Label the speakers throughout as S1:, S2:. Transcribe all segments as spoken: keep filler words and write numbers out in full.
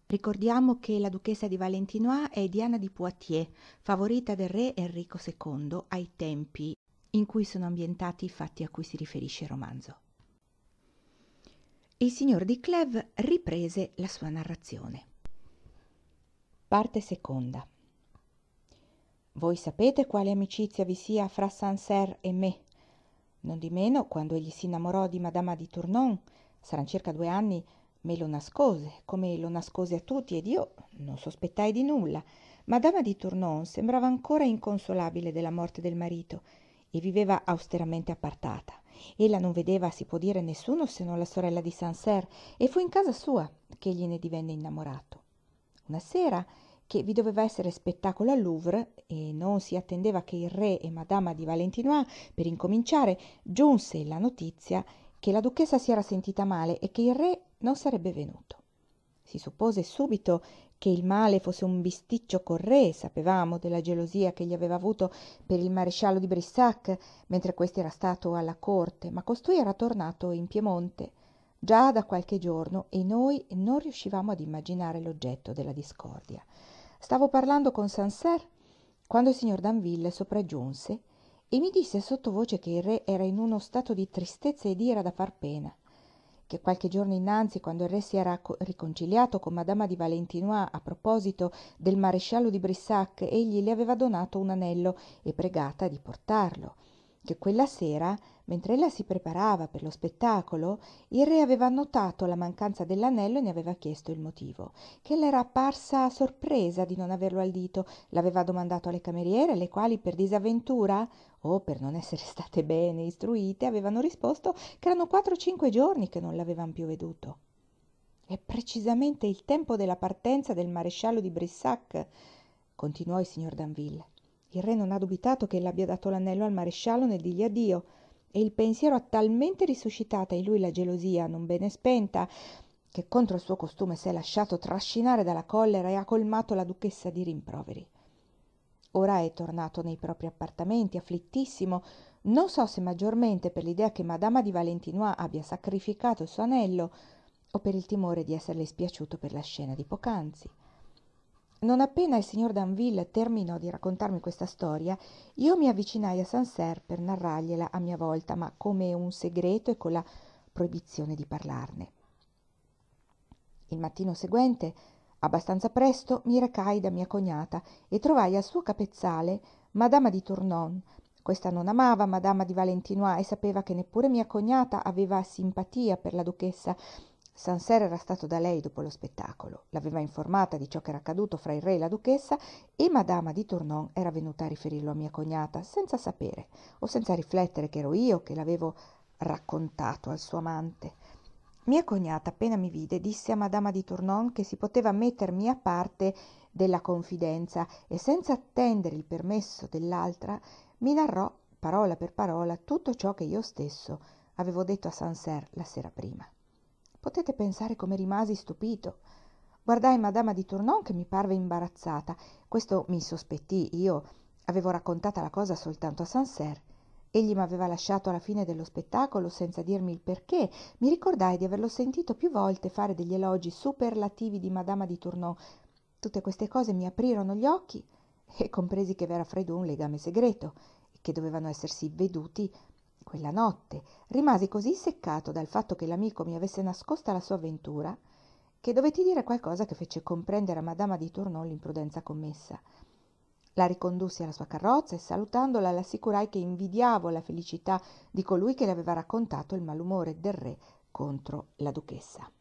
S1: Ricordiamo che la duchessa di Valentinois è Diana di Poitiers, favorita del re Enrico secondo ai tempi in cui sono ambientati i fatti a cui si riferisce il romanzo. Il signor di Clèves riprese la sua narrazione. Parte seconda. Voi sapete quale amicizia vi sia fra Sancerre e me. Nondimeno, quando egli si innamorò di Madama di Tournon, saran circa due anni, me lo nascose, come lo nascose a tutti, ed io non sospettai di nulla. Madama di Tournon sembrava ancora inconsolabile della morte del marito e viveva austeramente appartata. Ella non vedeva, si può dire, nessuno se non la sorella di Sancerre, e fu in casa sua che egli ne divenne innamorato. Una sera, che vi doveva essere spettacolo al Louvre e non si attendeva che il re e Madama di Valentinois per incominciare, giunse la notizia che la duchessa si era sentita male e che il re non sarebbe venuto. Si suppose subito che il male fosse un bisticcio col re, sapevamo della gelosia che egli aveva avuto per il maresciallo di Brissac mentre questi era stato alla corte, ma costui era tornato in Piemonte già da qualche giorno e noi non riuscivamo ad immaginare l'oggetto della discordia. Stavo parlando con Sancerre quando il signor Danville sopraggiunse e mi disse sottovoce che il re era in uno stato di tristezza ed ira da far pena, che qualche giorno innanzi, quando il re si era riconciliato con Madama di Valentinois a proposito del maresciallo di Brissac, egli le aveva donato un anello e pregata di portarlo, che quella sera, mentre ella si preparava per lo spettacolo, il re aveva notato la mancanza dell'anello e ne aveva chiesto il motivo, che ella era apparsa sorpresa di non averlo al dito, l'aveva domandato alle cameriere, le quali per disavventura o per non essere state bene istruite avevano risposto che erano quattro o cinque giorni che non l'avevan più veduto. È precisamente il tempo della partenza del maresciallo di Brissac, continuò il signor Danville. Il re non ha dubitato che ella abbia dato l'anello al maresciallo nel dirgli addio, e il pensiero ha talmente risuscitata in lui la gelosia non bene spenta che contro il suo costume s'è lasciato trascinare dalla collera e ha colmato la duchessa di rimproveri. Ora è tornato nei propri appartamenti afflittissimo, non so se maggiormente per l'idea che Madama di Valentinois abbia sacrificato il suo anello o per il timore di esserle spiaciuto per la scena di poc'anzi. Non appena il signor Danville terminò di raccontarmi questa storia, io mi avvicinai a Sancerre per narrargliela a mia volta, ma come un segreto e con la proibizione di parlarne. Il mattino seguente, abbastanza presto, mi recai da mia cognata e trovai al suo capezzale Madama di Tournon. Questa non amava Madama di Valentinois e sapeva che neppure mia cognata aveva simpatia per la duchessa. Sancerre era stato da lei dopo lo spettacolo, l'aveva informata di ciò che era accaduto fra il re e la duchessa e Madama di Tournon era venuta a riferirlo a mia cognata, senza sapere o senza riflettere che ero io che l'avevo raccontato al suo amante. Mia cognata, appena mi vide, disse a Madama di Tournon che si poteva mettermi a parte della confidenza e senza attendere il permesso dell'altra mi narrò, parola per parola, tutto ciò che io stesso avevo detto a Sancerre la sera prima. Potete pensare come rimasi stupito. Guardai Madama di Tournon che mi parve imbarazzata. Questo mi sospettì, io avevo raccontata la cosa soltanto a Sancerre. Egli m'aveva lasciato alla fine dello spettacolo senza dirmi il perché. Mi ricordai di averlo sentito più volte fare degli elogi superlativi di Madama di Tournon. Tutte queste cose mi aprirono gli occhi e compresi che v'era fra i due un legame segreto e che dovevano essersi veduti quella notte. Rimasi così seccato dal fatto che l'amico mi avesse nascosta la sua avventura che dovetti dire qualcosa che fece comprendere a Madama di Tournon l'imprudenza commessa. La ricondussi alla sua carrozza e salutandola l'assicurai che invidiavo la felicità di colui che le aveva raccontato il malumore del re contro la duchessa.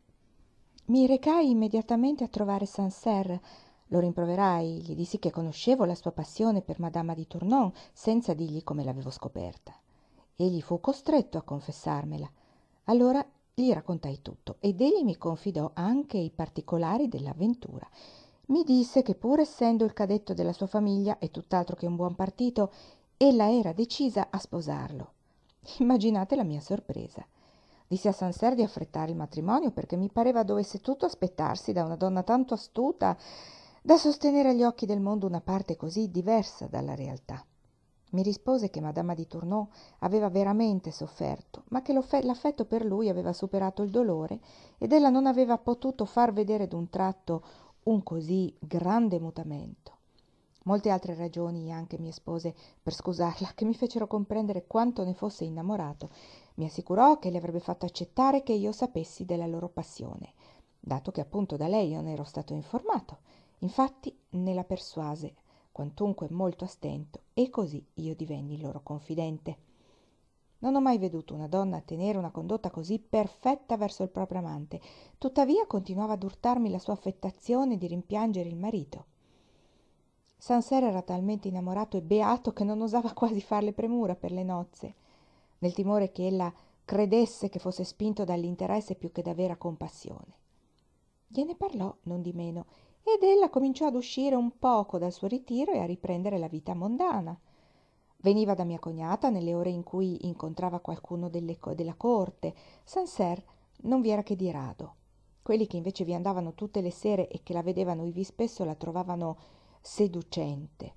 S1: Mi recai immediatamente a trovare Sancerre. Lo rimproverai, gli dissi che conoscevo la sua passione per Madama di Tournon senza dirgli come l'avevo scoperta. Egli fu costretto a confessarmela. Allora gli raccontai tutto ed egli mi confidò anche i particolari dell'avventura. Mi disse che pur essendo il cadetto della sua famiglia e tutt'altro che un buon partito, ella era decisa a sposarlo. Immaginate la mia sorpresa. Dissi a Sancerre di affrettare il matrimonio perché mi pareva dovesse tutto aspettarsi da una donna tanto astuta da sostenere agli occhi del mondo una parte così diversa dalla realtà. Mi rispose che Madama di Tournon aveva veramente sofferto, ma che l'affetto per lui aveva superato il dolore ed ella non aveva potuto far vedere d'un tratto un così grande mutamento. Molte altre ragioni anche mi espose per scusarla, che mi fecero comprendere quanto ne fosse innamorato. Mi assicurò che le avrebbe fatto accettare che io sapessi della loro passione, dato che appunto da lei io ne ero stato informato. Infatti ne la persuase, quantunque molto a stento, e così io divenni il loro confidente. Non ho mai veduto una donna tenere una condotta così perfetta verso il proprio amante, tuttavia continuava ad urtarmi la sua affettazione di rimpiangere il marito. Sancerre era talmente innamorato e beato che non osava quasi farle premura per le nozze, nel timore che ella credesse che fosse spinto dall'interesse più che da vera compassione. Gliene parlò non di meno ed ella cominciò ad uscire un poco dal suo ritiro e a riprendere la vita mondana. Veniva da mia cognata nelle ore in cui incontrava qualcuno delle, della corte. Sancerre non vi era che di rado. Quelli che invece vi andavano tutte le sere e che la vedevano ivi spesso la trovavano seducente.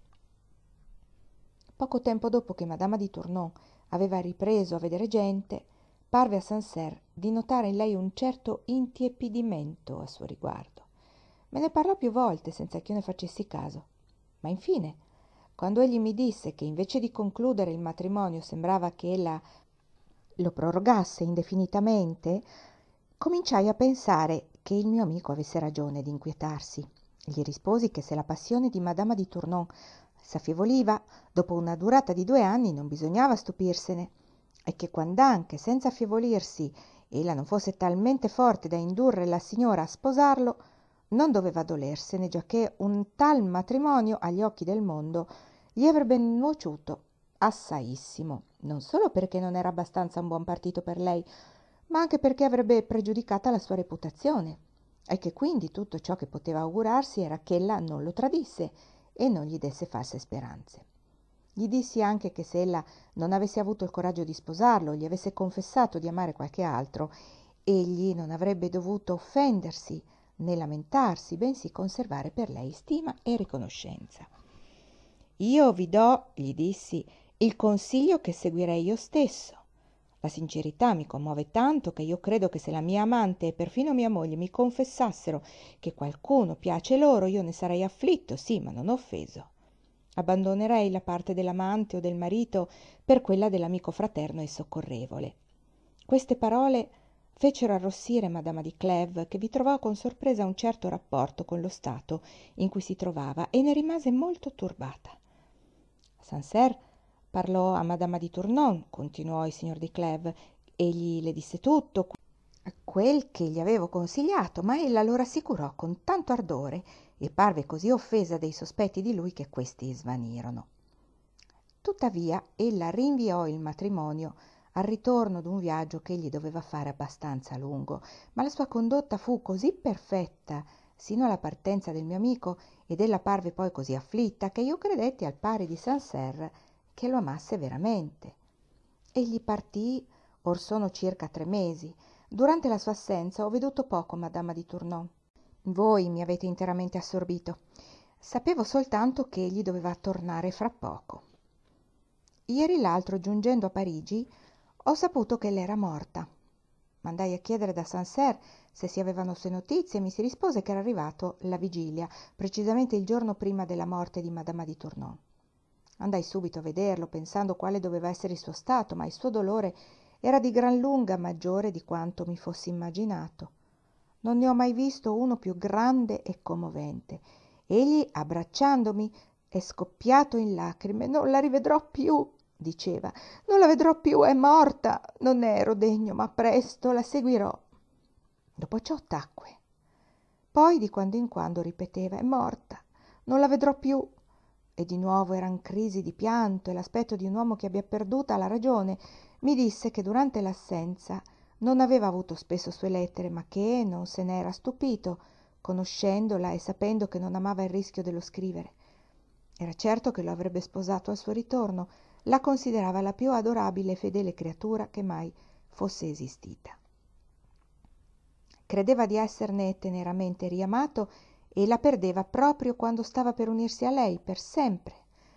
S1: Poco tempo dopo che Madama di Tournon aveva ripreso a vedere gente, parve a Sancerre di notare in lei un certo intiepidimento a suo riguardo. Me ne parlò più volte senza che io ne facessi caso, ma infine, quando egli mi disse che invece di concludere il matrimonio sembrava che ella lo prorogasse indefinitamente, cominciai a pensare che il mio amico avesse ragione di inquietarsi. Gli risposi che se la passione di Madama di Tournon s'affieoliva dopo una durata di due anni non bisognava stupirsene, e che quand'anche senza affievolirsi ella non fosse talmente forte da indurre la signora a sposarlo, non doveva dolersene, giacché un tal matrimonio agli occhi del mondo gli avrebbe nuociuto assaissimo, non solo perché non era abbastanza un buon partito per lei, ma anche perché avrebbe pregiudicata la sua reputazione, e che quindi tutto ciò che poteva augurarsi era ch'ella non lo tradisse e non gli desse false speranze. Gli dissi anche che se ella non avesse avuto il coraggio di sposarlo, gli avesse confessato di amare qualche altro, egli non avrebbe dovuto offendersi né lamentarsi, bensì conservare per lei stima e riconoscenza. Io vi do, gli dissi, il consiglio che seguirei io stesso. La sincerità mi commuove tanto che io credo che se la mia amante e perfino mia moglie mi confessassero che qualcuno piace loro, io ne sarei afflitto, sì, ma non offeso. Abbandonerei la parte dell'amante o del marito per quella dell'amico fraterno e soccorrevole. Queste parole fecero arrossire Madama di Clèves, che vi trovò con sorpresa un certo rapporto con lo stato in cui si trovava e ne rimase molto turbata. Sancerre parlò a Madama di Tournon, continuò il signor di Clèves, egli le disse tutto quel che gli avevo consigliato, ma ella lo rassicurò con tanto ardore e parve così offesa dei sospetti di lui che questi svanirono. Tuttavia ella rinviò il matrimonio al ritorno d'un viaggio che egli doveva fare abbastanza lungo, ma la sua condotta fu così perfetta sino alla partenza del mio amico ed ella parve poi così afflitta che io credetti al pari di Sancerre che lo amasse veramente. Egli partì or sono circa tre mesi. Durante la sua assenza ho veduto poco Madama di Tournon. Voi mi avete interamente assorbito. Sapevo soltanto che egli doveva tornare fra poco. Ieri l'altro, giungendo a Parigi, ho saputo che ella era morta. Mandai a chiedere da Sancerre se si avevano sue notizie e mi si rispose che era arrivato la vigilia, precisamente il giorno prima della morte di Madama di Tournon. Andai subito a vederlo, pensando quale doveva essere il suo stato, ma il suo dolore era di gran lunga maggiore di quanto mi fossi immaginato. Non ne ho mai visto uno più grande e commovente. Egli, abbracciandomi, è scoppiato in lacrime. «Non la rivedrò più», diceva. «Non la vedrò più, è morta. Non ne ero degno, ma presto la seguirò». Dopo ciò tacque. Poi di quando in quando ripeteva: «È morta, non la vedrò più». E di nuovo eran crisi di pianto e l'aspetto di un uomo che abbia perduta la ragione. Mi disse che durante l'assenza non aveva avuto spesso sue lettere, ma che non se n'era stupito, conoscendola e sapendo che non amava il rischio dello scrivere. Era certo che lo avrebbe sposato al suo ritorno, la considerava la più adorabile e fedele creatura che mai fosse esistita. Credeva di esserne teneramente riamato e la perdeva proprio quando stava per unirsi a lei per sempre.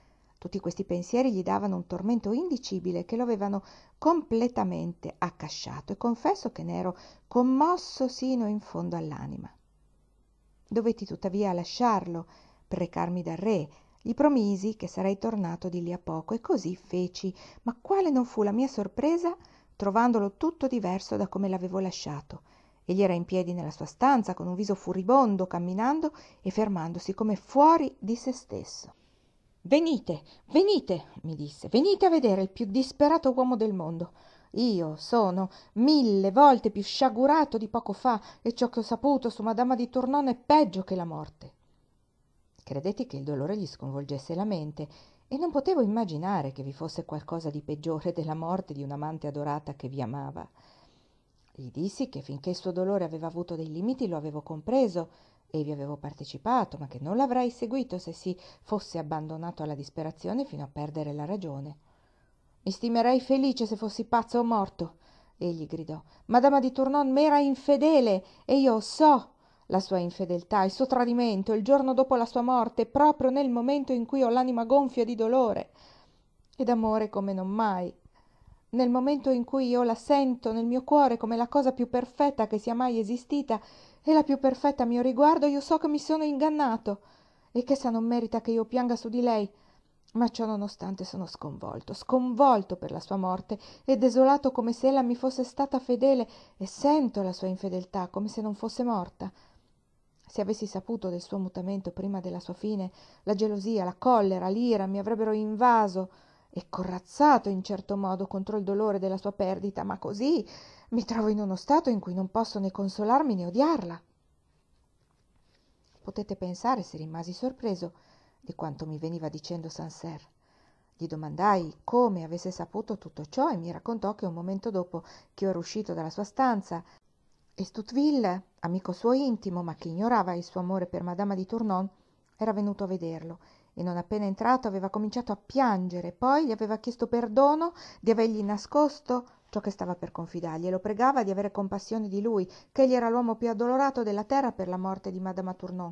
S1: Tutti questi pensieri gli davano un tormento indicibile che lo avevano completamente accasciato e confesso che ne ero commosso sino in fondo all'anima. Dovetti tuttavia lasciarlo per recarmi dal re. Gli promisi che sarei tornato di lì a poco e così feci, ma quale non fu la mia sorpresa trovandolo tutto diverso da come l'avevo lasciato. Egli era in piedi nella sua stanza con un viso furibondo, camminando e fermandosi come fuori di se stesso. «Venite, venite», mi disse, «venite a vedere il più disperato uomo del mondo. Io sono mille volte più sciagurato di poco fa e ciò che ho saputo su Madama di Tournon è peggio che la morte». Credetti che il dolore gli sconvolgesse la mente e non potevo immaginare che vi fosse qualcosa di peggiore della morte di un'amante adorata che vi amava. Gli dissi che finché il suo dolore aveva avuto dei limiti lo avevo compreso e vi avevo partecipato, ma che non l'avrei seguito se si fosse abbandonato alla disperazione fino a perdere la ragione. «Mi stimerei felice se fossi pazzo o morto», egli gridò. «Madama di Tournon m'era infedele e io so la sua infedeltà, il suo tradimento, il giorno dopo la sua morte, proprio nel momento in cui ho l'anima gonfia di dolore e d'amore come non mai. Nel momento in cui io la sento nel mio cuore come la cosa più perfetta che sia mai esistita e la più perfetta a mio riguardo, io so che mi sono ingannato e che essa non merita che io pianga su di lei, ma ciò nonostante sono sconvolto, sconvolto per la sua morte e desolato come se ella mi fosse stata fedele e sento la sua infedeltà come se non fosse morta. Se avessi saputo del suo mutamento prima della sua fine, la gelosia, la collera, l'ira mi avrebbero invaso e corazzato in certo modo contro il dolore della sua perdita, ma così mi trovo in uno stato in cui non posso né consolarmi né odiarla». Potete pensare se rimasi sorpreso di quanto mi veniva dicendo Sancerre. Gli domandai come avesse saputo tutto ciò e mi raccontò che un momento dopo che io ero uscito dalla sua stanza, Estouteville, amico suo intimo ma che ignorava il suo amore per Madama di Tournon, era venuto a vederlo e non appena entrato aveva cominciato a piangere, poi gli aveva chiesto perdono di avergli nascosto ciò che stava per confidargli e lo pregava di avere compassione di lui, che egli era l'uomo più addolorato della terra per la morte di Madama Tournon.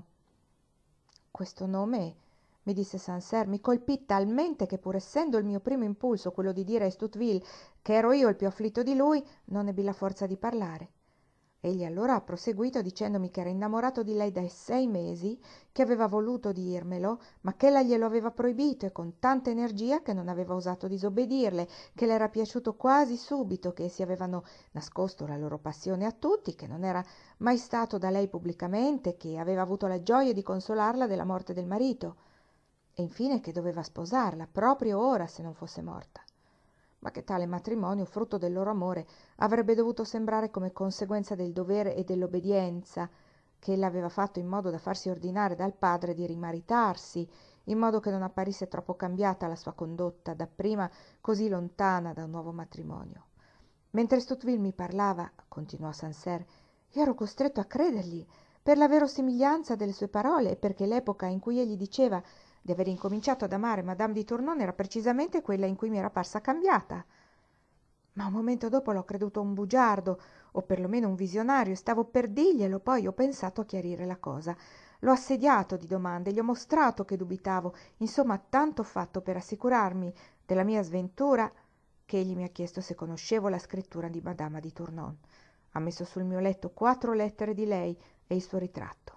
S1: Questo nome, mi disse Sancerre, mi colpì talmente che pur essendo il mio primo impulso quello di dire a Estouteville che ero io il più afflitto di lui, non ebbi la forza di parlare. Egli allora ha proseguito dicendomi che era innamorato di lei dai sei mesi, che aveva voluto dirmelo, ma che ella glielo aveva proibito e con tanta energia che non aveva osato disobbedirle, che le era piaciuto quasi subito, che essi avevano nascosto la loro passione a tutti, che non era mai stato da lei pubblicamente, che aveva avuto la gioia di consolarla della morte del marito e infine che doveva sposarla proprio ora se non fosse morta, ma che tale matrimonio, frutto del loro amore, avrebbe dovuto sembrare come conseguenza del dovere e dell'obbedienza che ella aveva fatto in modo da farsi ordinare dal padre di rimaritarsi, in modo che non apparisse troppo cambiata la sua condotta, dapprima così lontana da un nuovo matrimonio. Mentre Estouteville mi parlava, continuò Sancerre, io ero costretto a credergli per la verosimiglianza delle sue parole e perché l'epoca in cui egli diceva di aver incominciato ad amare Madame di Tournon era precisamente quella in cui mi era parsa cambiata. Ma un momento dopo l'ho creduto un bugiardo, o perlomeno un visionario, e stavo per dirglielo, poi ho pensato a chiarire la cosa. L'ho assediato di domande, gli ho mostrato che dubitavo, insomma tanto fatto per assicurarmi della mia sventura che egli mi ha chiesto se conoscevo la scrittura di Madama di Tournon. Ha messo sul mio letto quattro lettere di lei e il suo ritratto.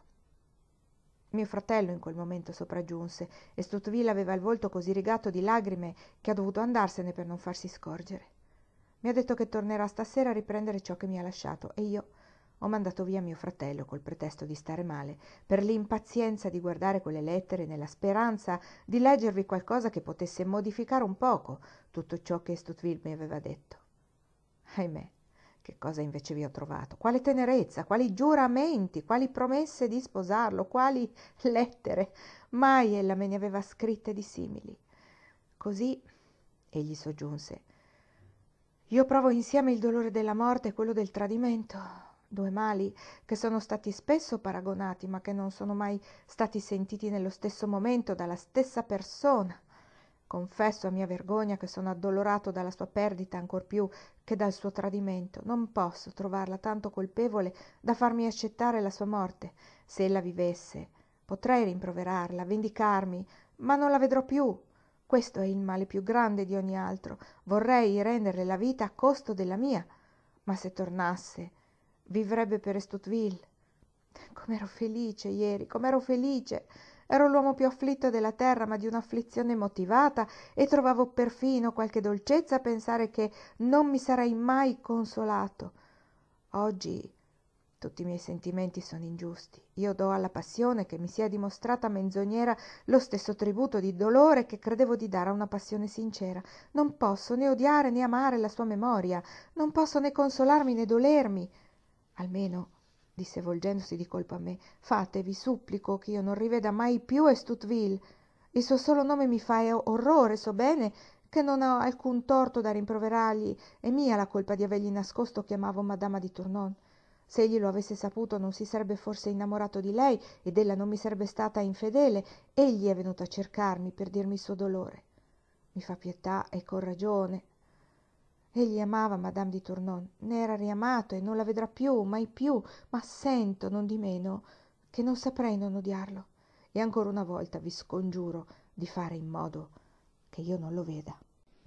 S1: Mio fratello in quel momento sopraggiunse e Estouteville aveva il volto così rigato di lagrime che ha dovuto andarsene per non farsi scorgere. Mi ha detto che tornerà stasera a riprendere ciò che mi ha lasciato e io ho mandato via mio fratello col pretesto di stare male, per l'impazienza di guardare quelle lettere nella speranza di leggervi qualcosa che potesse modificare un poco tutto ciò che Estouteville mi aveva detto. Ahimè, che cosa invece vi ho trovato? Quale tenerezza, quali giuramenti, quali promesse di sposarlo, quali lettere! Mai ella me ne aveva scritte di simili. Così, egli soggiunse, io provo insieme il dolore della morte e quello del tradimento, due mali che sono stati spesso paragonati, ma che non sono mai stati sentiti nello stesso momento dalla stessa persona. Confesso a mia vergogna che sono addolorato dalla sua perdita ancor più che dal suo tradimento. Non posso trovarla tanto colpevole da farmi accettare la sua morte. Se ella vivesse, potrei rimproverarla, vendicarmi, ma non la vedrò più. Questo è il male più grande di ogni altro. Vorrei renderle la vita a costo della mia, ma se tornasse vivrebbe per Estouteville. Com'ero felice ieri, com'ero felice! Ero l'uomo più afflitto della terra, ma di un'afflizione motivata, e trovavo perfino qualche dolcezza a pensare che non mi sarei mai consolato. Oggi tutti i miei sentimenti sono ingiusti. Io do alla passione che mi sia dimostrata menzognera lo stesso tributo di dolore che credevo di dare a una passione sincera. Non posso né odiare né amare la sua memoria, non posso né consolarmi né dolermi. Almeno, disse volgendosi di colpo a me, fate, vi supplico, che io non riveda mai più Estouteville. Il suo solo nome mi fa orrore, so bene che non ho alcun torto da rimproverargli, è mia la colpa di avergli nascosto che amavo madama di Tournon. Se egli lo avesse saputo non si sarebbe forse innamorato di lei ed ella non mi sarebbe stata infedele. Egli è venuto a cercarmi per dirmi il suo dolore. Mi fa pietà e con ragione. Egli amava madame di Tournon, ne era riamato e non la vedrà più, mai più, ma sento, non di meno, che non saprei non odiarlo. E ancora una volta vi scongiuro di fare in modo che io non lo veda.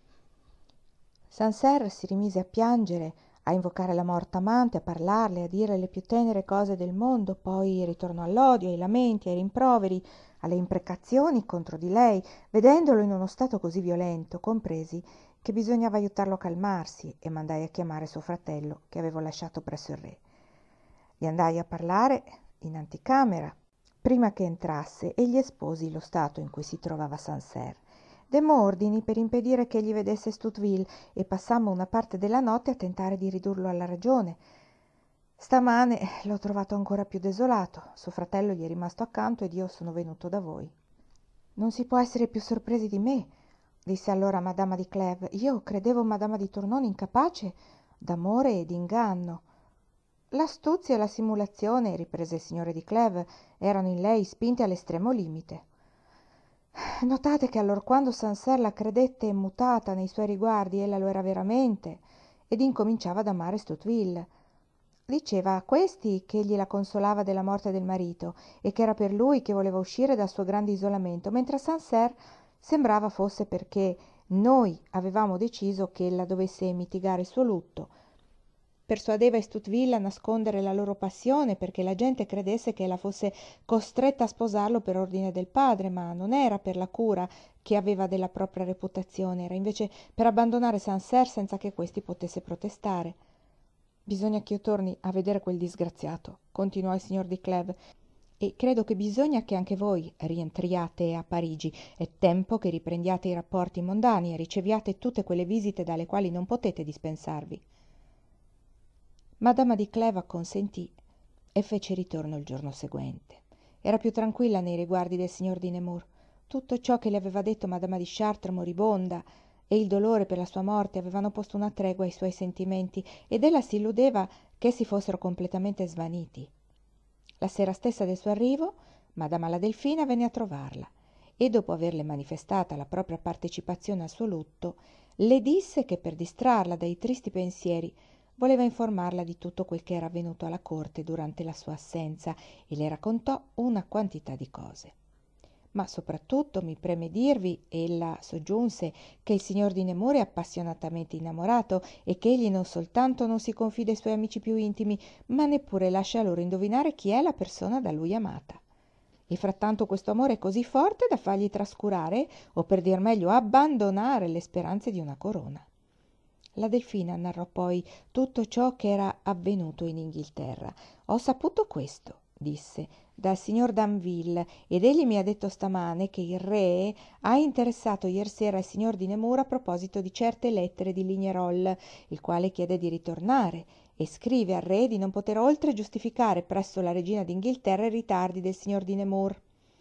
S1: Sancerre si rimise a piangere, a invocare la morta amante, a parlarle, a dire le più tenere cose del mondo, poi ritornò all'odio, ai lamenti, ai rimproveri, alle imprecazioni contro di lei. Vedendolo in uno stato così violento, compresi che bisognava aiutarlo a calmarsi e mandai a chiamare suo fratello, che avevo lasciato presso il re. Gli andai a parlare in anticamera prima che entrasse e gli esposi lo stato in cui si trovava Sancerre. Demmo ordini per impedire che egli vedesse Estouteville e passammo una parte della notte a tentare di ridurlo alla ragione. Stamane l'ho trovato ancora più desolato. Suo fratello gli è rimasto accanto ed io sono venuto da voi. Non si può essere più sorpresi di me, disse allora madama di Clèves. Io credevo madama di Tournon incapace d'amore e d'inganno. L'astuzia e la simulazione, riprese il signore di Clèves, erano in lei spinte all'estremo limite. Notate che allorquando Sancerre la credette mutata nei suoi riguardi, ella lo era veramente, ed incominciava ad amare Estouteville. Diceva a questi che egli la consolava della morte del marito e che era per lui che voleva uscire dal suo grande isolamento, mentre a Sancerre sembrava fosse perché noi avevamo deciso che ella dovesse mitigare il suo lutto. Persuadeva Estouteville a nascondere la loro passione perché la gente credesse che ella fosse costretta a sposarlo per ordine del padre, ma non era per la cura che aveva della propria reputazione, era invece per abbandonare Sancerre senza che questi potesse protestare. Bisogna che io torni a vedere quel disgraziato, continuò il signor di Clèves, e credo che bisogna che anche voi rientriate a Parigi. È tempo che riprendiate i rapporti mondani e riceviate tutte quelle visite dalle quali non potete dispensarvi. Madama di Clèves acconsentì e fece ritorno il giorno seguente. Era più tranquilla nei riguardi del signor di Nemours. Tutto ciò che le aveva detto madama di Chartres moribonda e il dolore per la sua morte avevano posto una tregua ai suoi sentimenti ed ella si illudeva che si fossero completamente svaniti. La sera stessa del suo arrivo, madama la Delfina venne a trovarla e, dopo averle manifestata la propria partecipazione al suo lutto, le disse che per distrarla dai tristi pensieri voleva informarla di tutto quel che era avvenuto alla corte durante la sua assenza e le raccontò una quantità di cose. Ma soprattutto mi preme dirvi, ella soggiunse, che il signor di Nemours è appassionatamente innamorato e che egli non soltanto non si confida ai suoi amici più intimi, ma neppure lascia loro indovinare chi è la persona da lui amata. E frattanto questo amore è così forte da fargli trascurare, o per dir meglio abbandonare, le speranze di una corona. La Delfina narrò poi tutto ciò che era avvenuto in Inghilterra. Ho saputo questo, disse, dal signor Danville, ed egli mi ha detto stamane che il re ha interessato iersera il signor di Nemours a proposito di certe lettere di Lignerolles, il quale chiede di ritornare e scrive al re di non poter oltre giustificare presso la regina d'Inghilterra i ritardi del signor di Nemours.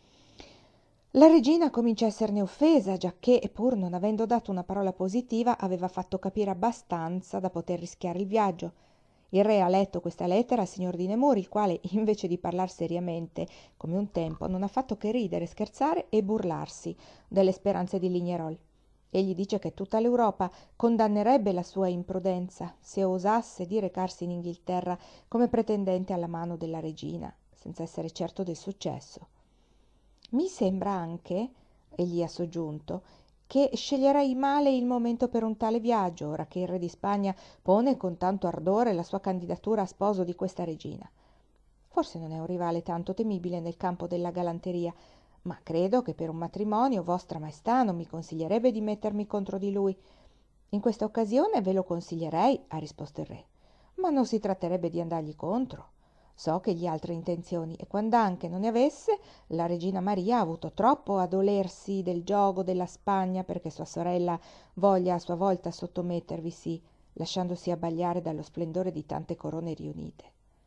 S1: La regina comincia a esserne offesa, giacché, pur non avendo dato una parola positiva, aveva fatto capire abbastanza da poter rischiare il viaggio. Il re ha letto questa lettera al signor di Nemours, il quale, invece di parlar seriamente, come un tempo, non ha fatto che ridere, scherzare e burlarsi delle speranze di Lignerolles. Egli dice che tutta l'Europa condannerebbe la sua imprudenza se osasse di recarsi in Inghilterra come pretendente alla mano della regina, senza essere certo del successo. Mi sembra anche, egli ha soggiunto, che sceglierei male il momento per un tale viaggio, ora che il re di Spagna pone con tanto ardore la sua candidatura a sposo di questa regina. Forse non è un rivale tanto temibile nel campo della galanteria, ma credo che per un matrimonio vostra maestà non mi consiglierebbe di mettermi contro di lui. In questa occasione ve lo consiglierei, ha risposto il re, ma non si tratterebbe di andargli contro. So che egli ha altre intenzioni e quand'anche non ne avesse, la regina Maria ha avuto troppo a dolersi del giogo della Spagna perché sua sorella voglia a sua volta sottomettervisi, lasciandosi abbagliare dallo splendore di tante corone riunite.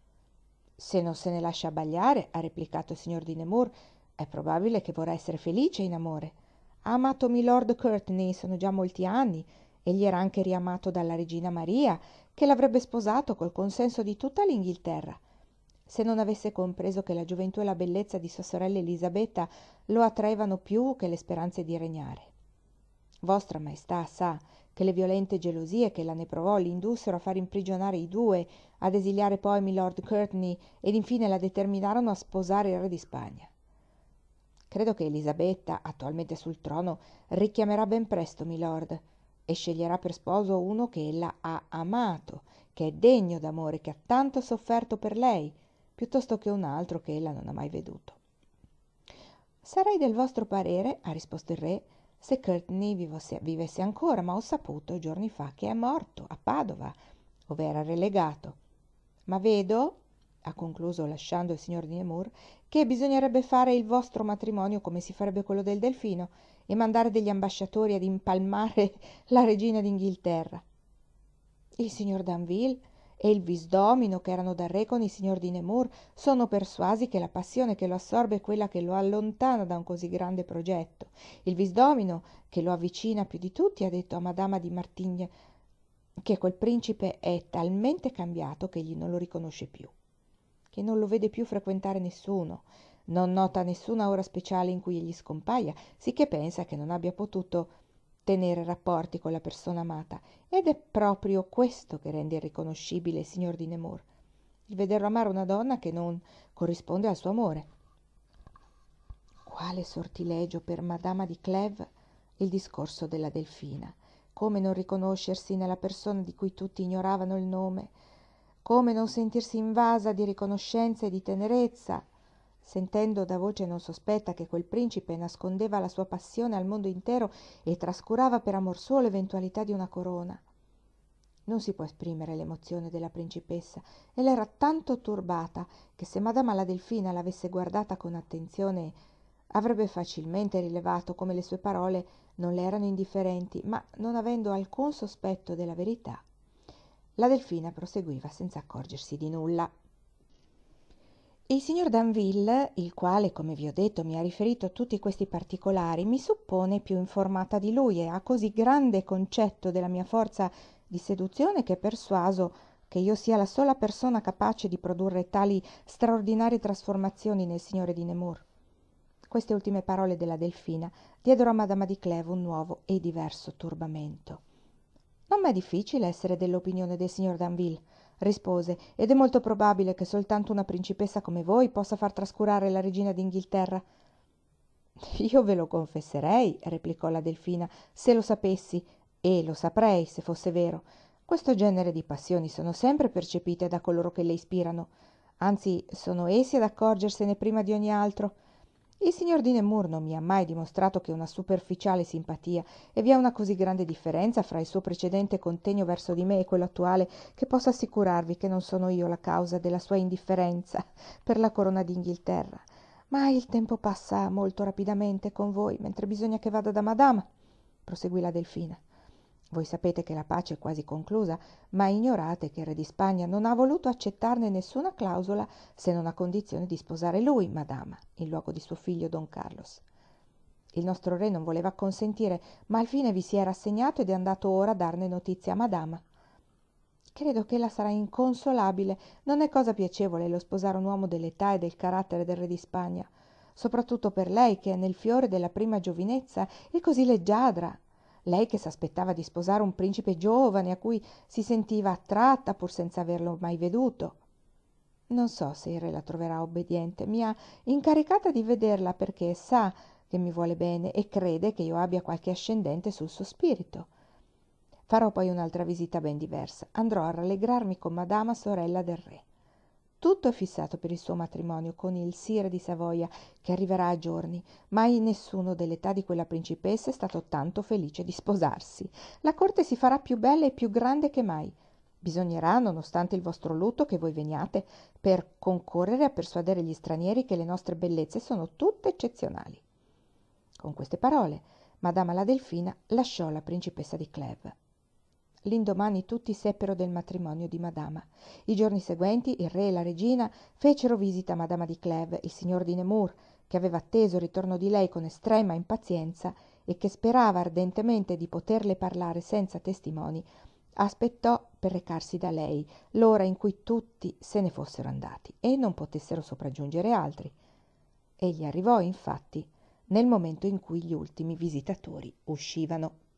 S1: Se non se ne lascia abbagliare, ha replicato il signor di Nemours, è probabile che vorrà essere felice in amore. Ha amato milord Courtenay, sono già molti anni, egli era anche riamato dalla regina Maria, che l'avrebbe sposato col consenso di tutta l'Inghilterra. Se non avesse compreso che la gioventù e la bellezza di sua sorella Elisabetta lo attraevano più che le speranze di regnare. Vostra maestà sa che le violente gelosie che la ne provò l'indussero a far imprigionare i due, ad esiliare poi milord Courtenay ed infine la determinarono a sposare il re di Spagna. Credo che Elisabetta, attualmente sul trono, richiamerà ben presto milord e sceglierà per sposo uno che ella ha amato, che è degno d'amore, che ha tanto sofferto per lei, piuttosto che un altro che ella non ha mai veduto. Sarei del vostro parere, ha risposto il re, se Courtenay vivesse ancora, ma ho saputo giorni fa che è morto a Padova, ove era relegato. Ma vedo, ha concluso lasciando il signor di Nemours, che bisognerebbe fare il vostro matrimonio come si farebbe quello del Delfino e mandare degli ambasciatori ad impalmare la regina d'Inghilterra. Il signor Danville e il visdomino, che erano da re con il signor di Nemours, sono persuasi che la passione che lo assorbe è quella che lo allontana da un così grande progetto. Il visdomino, che lo avvicina più di tutti, ha detto a madama di Martigne che quel principe è talmente cambiato che egli non lo riconosce più, che non lo vede più frequentare nessuno, non nota nessuna ora speciale in cui egli scompaia, sicché pensa che non abbia potuto tenere rapporti con la persona amata, ed è proprio questo che rende irriconoscibile il signor di Nemours, il vederlo amare una donna che non corrisponde al suo amore. Quale sortilegio per madama di Clèves il discorso della Delfina! Come non riconoscersi nella persona di cui tutti ignoravano il nome, come non sentirsi invasa di riconoscenza e di tenerezza, sentendo da voce non sospetta che quel principe nascondeva la sua passione al mondo intero e trascurava per amor suo l'eventualità di una corona. Non si può esprimere l'emozione della principessa, e l'era tanto turbata che se madama la Delfina l'avesse guardata con attenzione avrebbe facilmente rilevato come le sue parole non le erano indifferenti, ma non avendo alcun sospetto della verità, la Delfina proseguiva senza accorgersi di nulla. Il signor Danville, il quale, come vi ho detto, mi ha riferito tutti questi particolari, mi suppone più informata di lui e ha così grande concetto della mia forza di seduzione che è persuaso che io sia la sola persona capace di produrre tali straordinarie trasformazioni nel signore di Nemours. Queste ultime parole della Delfina diedero a madama di Clèves un nuovo e diverso turbamento. Non m'è difficile essere dell'opinione del signor Danville, rispose, ed è molto probabile che soltanto una principessa come voi possa far trascurare la regina d'Inghilterra. Io ve lo confesserei, replicò la Delfina, se lo sapessi, e lo saprei se fosse vero. Questo genere di passioni sono sempre percepite da coloro che le ispirano, anzi sono essi ad accorgersene prima di ogni altro. Il signor di Nemours non mi ha mai dimostrato che una superficiale simpatia, e vi è una così grande differenza fra il suo precedente contegno verso di me e quello attuale, che posso assicurarvi che non sono io la causa della sua indifferenza per la corona d'Inghilterra. Ma il tempo passa molto rapidamente con voi, mentre bisogna che vada da madama, proseguì la Delfina. Voi sapete che la pace è quasi conclusa, ma ignorate che il re di Spagna non ha voluto accettarne nessuna clausola se non a condizione di sposare lui, madama, in luogo di suo figlio Don Carlos. Il nostro re non voleva consentire, ma al fine vi si è rassegnato ed è andato ora a darne notizia a madama. Credo che ella sarà inconsolabile. Non è cosa piacevole lo sposare un uomo dell'età e del carattere del re di Spagna, soprattutto per lei che è nel fiore della prima giovinezza e così leggiadra. Lei che s'aspettava di sposare un principe giovane a cui si sentiva attratta pur senza averlo mai veduto. Non so se il re la troverà obbediente. Mi ha incaricata di vederla perché sa che mi vuole bene e crede che io abbia qualche ascendente sul suo spirito. Farò poi un'altra visita ben diversa. Andrò a rallegrarmi con Madama sorella del re. Tutto è fissato per il suo matrimonio con il sire di Savoia, che arriverà a giorni. Mai nessuno dell'età di quella principessa è stato tanto felice di sposarsi. La corte si farà più bella e più grande che mai. Bisognerà, nonostante il vostro lutto, che voi veniate per concorrere a persuadere gli stranieri che le nostre bellezze sono tutte eccezionali. Con queste parole, Madama la Delfina lasciò la principessa di Clèves. L'indomani tutti seppero del matrimonio di Madama. I giorni seguenti il re e la regina fecero visita a Madama di Clèves. Il signor di Nemours, che aveva atteso il ritorno di lei con estrema impazienza e che sperava ardentemente di poterle parlare senza testimoni, aspettò per recarsi da lei l'ora in cui tutti se ne fossero andati e non potessero sopraggiungere altri. Egli arrivò, infatti, nel momento in cui gli ultimi visitatori uscivano.